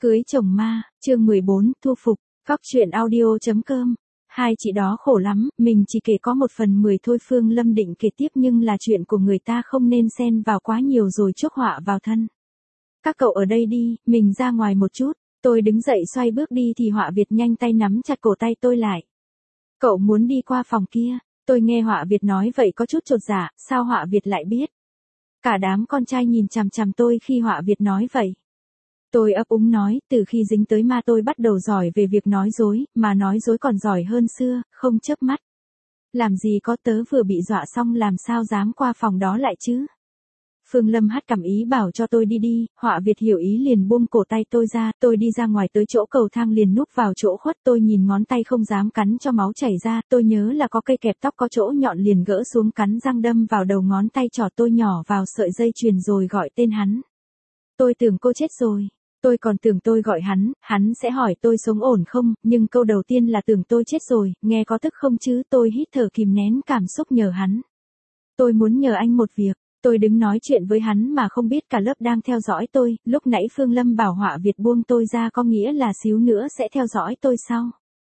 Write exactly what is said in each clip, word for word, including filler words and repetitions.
Cưới chồng ma, chương mười bốn, thu phục, Cóc truyện audio.com. Hai chị đó khổ lắm, mình chỉ kể có một phần mười thôi. Phương Lâm định kể tiếp nhưng là chuyện của người ta không nên xen vào quá nhiều rồi chuốc họa vào thân. Các cậu ở đây đi, mình ra ngoài một chút. Tôi đứng dậy xoay bước đi thì Họa Việt nhanh tay nắm chặt cổ tay tôi lại. Cậu muốn đi qua phòng kia? Tôi nghe Họa Việt nói vậy có chút chột dạ, sao Họa Việt lại biết? Cả đám con trai nhìn chằm chằm tôi khi Họa Việt nói vậy. Tôi ấp úng nói, từ khi dính tới ma tôi bắt đầu giỏi về việc nói dối, mà nói dối còn giỏi hơn xưa, không chớp mắt. Làm gì có, tớ vừa bị dọa xong làm sao dám qua phòng đó lại chứ? Phương Lâm hắt cảm ý bảo cho tôi đi đi, Họa Việt hiểu ý liền buông cổ tay tôi ra, tôi đi ra ngoài tới chỗ cầu thang liền núp vào chỗ khuất. Tôi nhìn ngón tay không dám cắn cho máu chảy ra, tôi nhớ là có cây kẹp tóc có chỗ nhọn liền gỡ xuống cắn răng đâm vào đầu ngón tay trỏ tôi nhỏ vào sợi dây chuyền rồi gọi tên hắn. Tôi tưởng cô chết rồi. Tôi còn tưởng tôi gọi hắn, hắn sẽ hỏi tôi sống ổn không, nhưng câu đầu tiên là tưởng tôi chết rồi, nghe có tức không chứ? Tôi hít thở kìm nén cảm xúc nhờ hắn. Tôi muốn nhờ anh một việc. Tôi đứng nói chuyện với hắn mà không biết cả lớp đang theo dõi tôi, lúc nãy Phương Lâm bảo Họa Việt buông tôi ra có nghĩa là xíu nữa sẽ theo dõi tôi sao?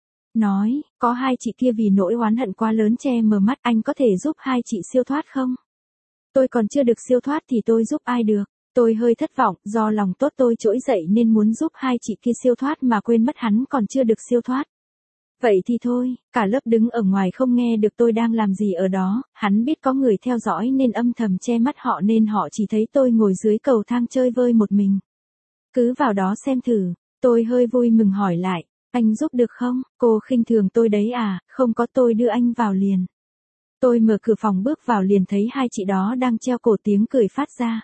Nói, có hai chị kia vì nỗi oán hận quá lớn che mờ mắt, anh có thể giúp hai chị siêu thoát không? Tôi còn chưa được siêu thoát thì tôi giúp ai được? Tôi hơi thất vọng, do lòng tốt tôi trỗi dậy nên muốn giúp hai chị kia siêu thoát mà quên mất hắn còn chưa được siêu thoát. Vậy thì thôi, cả lớp đứng ở ngoài không nghe được tôi đang làm gì ở đó, hắn biết có người theo dõi nên âm thầm che mắt họ nên họ chỉ thấy tôi ngồi dưới cầu thang chơi vơi một mình. Cứ vào đó xem thử, tôi hơi vui mừng hỏi lại, anh giúp được không? Cô khinh thường tôi đấy à? Không có, tôi đưa anh vào liền. Tôi mở cửa phòng bước vào liền thấy hai chị đó đang treo cổ tiếng cười phát ra.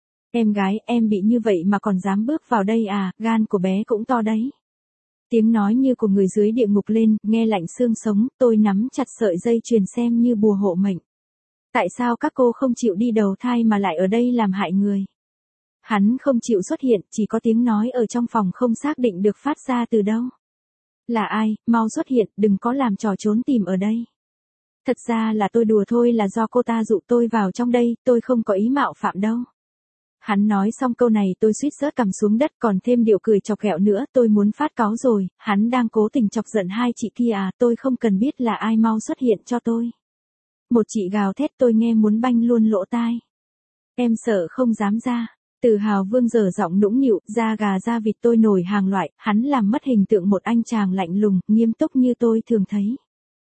Em gái, em bị như vậy mà còn dám bước vào đây à, gan của bé cũng to đấy. Tiếng nói như của người dưới địa ngục lên, nghe lạnh xương sống, tôi nắm chặt sợi dây chuyền xem như bùa hộ mệnh. Tại sao các cô không chịu đi đầu thai mà lại ở đây làm hại người? Hắn không chịu xuất hiện, chỉ có tiếng nói ở trong phòng không xác định được phát ra từ đâu. Là ai, mau xuất hiện, đừng có làm trò trốn tìm ở đây. Thật ra là tôi đùa thôi, là do cô ta dụ tôi vào trong đây, tôi không có ý mạo phạm đâu. Hắn nói xong câu này tôi suýt rớt cằm xuống đất, còn thêm điệu cười chọc ghẹo nữa, tôi muốn phát cáu rồi, hắn đang cố tình chọc giận hai chị kia à, tôi không cần biết là ai, mau xuất hiện cho tôi. Một chị gào thét tôi nghe muốn banh luôn lỗ tai. Em sợ không dám ra. Từ Hào Vương dở giọng nũng nịu, da gà da vịt tôi nổi hàng loại, hắn làm mất hình tượng một anh chàng lạnh lùng, nghiêm túc như tôi thường thấy.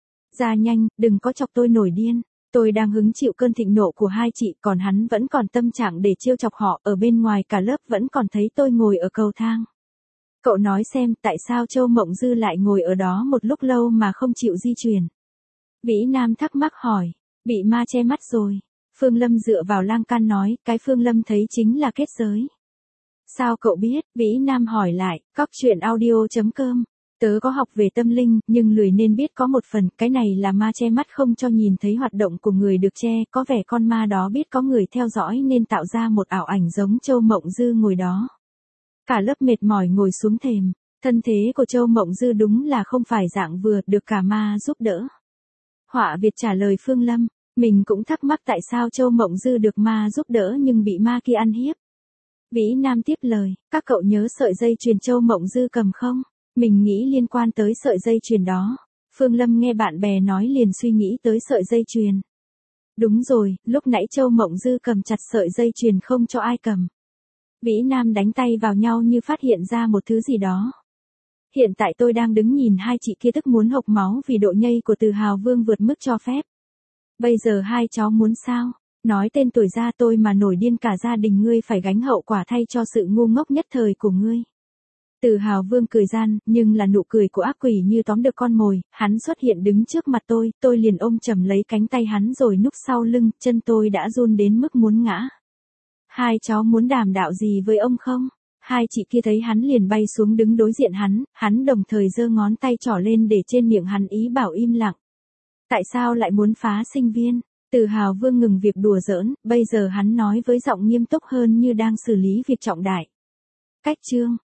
Ra nhanh, đừng có chọc tôi nổi điên. Tôi đang hứng chịu cơn thịnh nộ của hai chị, còn hắn vẫn còn tâm trạng để trêu chọc họ, ở bên ngoài cả lớp vẫn còn thấy tôi ngồi ở cầu thang. Cậu nói xem, tại sao Châu Mộng Dư lại ngồi ở đó một lúc lâu mà không chịu di chuyển? Vĩ Nam thắc mắc hỏi, bị ma che mắt rồi. Phương Lâm dựa vào lan can nói, cái Phương Lâm thấy chính là kết giới. Sao cậu biết? Vĩ Nam hỏi lại, Cóc truyện audio.com. Tớ có học về tâm linh, nhưng lười nên biết có một phần, cái này là ma che mắt không cho nhìn thấy hoạt động của người được che, có vẻ con ma đó biết có người theo dõi nên tạo ra một ảo ảnh giống Châu Mộng Dư ngồi đó. Cả lớp mệt mỏi ngồi xuống thềm, thân thế của Châu Mộng Dư đúng là không phải dạng vừa, được cả ma giúp đỡ. Họa Việt trả lời Phương Lâm, mình cũng thắc mắc tại sao Châu Mộng Dư được ma giúp đỡ nhưng bị ma kia ăn hiếp. Vĩ Nam tiếp lời, các cậu nhớ sợi dây chuyền Châu Mộng Dư cầm không? Mình nghĩ liên quan tới sợi dây chuyền đó. Phương Lâm nghe bạn bè nói liền suy nghĩ tới sợi dây chuyền. Đúng rồi, lúc nãy Châu Mộng Dư cầm chặt sợi dây chuyền không cho ai cầm. Vĩ Nam đánh tay vào nhau như phát hiện ra một thứ gì đó. Hiện tại tôi đang đứng nhìn hai chị kia tức muốn hộc máu vì độ nhây của Từ Hào Vương vượt mức cho phép. Bây giờ hai cháu muốn sao? Nói tên tuổi ra tôi mà nổi điên cả gia đình ngươi phải gánh hậu quả thay cho sự ngu ngốc nhất thời của ngươi. Từ Hào Vương cười gian, nhưng là nụ cười của ác quỷ như tóm được con mồi, hắn xuất hiện đứng trước mặt tôi, tôi liền ôm chầm lấy cánh tay hắn rồi núp sau lưng, chân tôi đã run đến mức muốn ngã. Hai cháu muốn đàm đạo gì với ông không? Hai chị kia thấy hắn liền bay xuống đứng đối diện hắn, hắn đồng thời giơ ngón tay trỏ lên để trên miệng hắn ý bảo im lặng. Tại sao lại muốn phá sinh viên? Từ Hào Vương ngừng việc đùa giỡn, bây giờ hắn nói với giọng nghiêm túc hơn như đang xử lý việc trọng đại. Cách chương.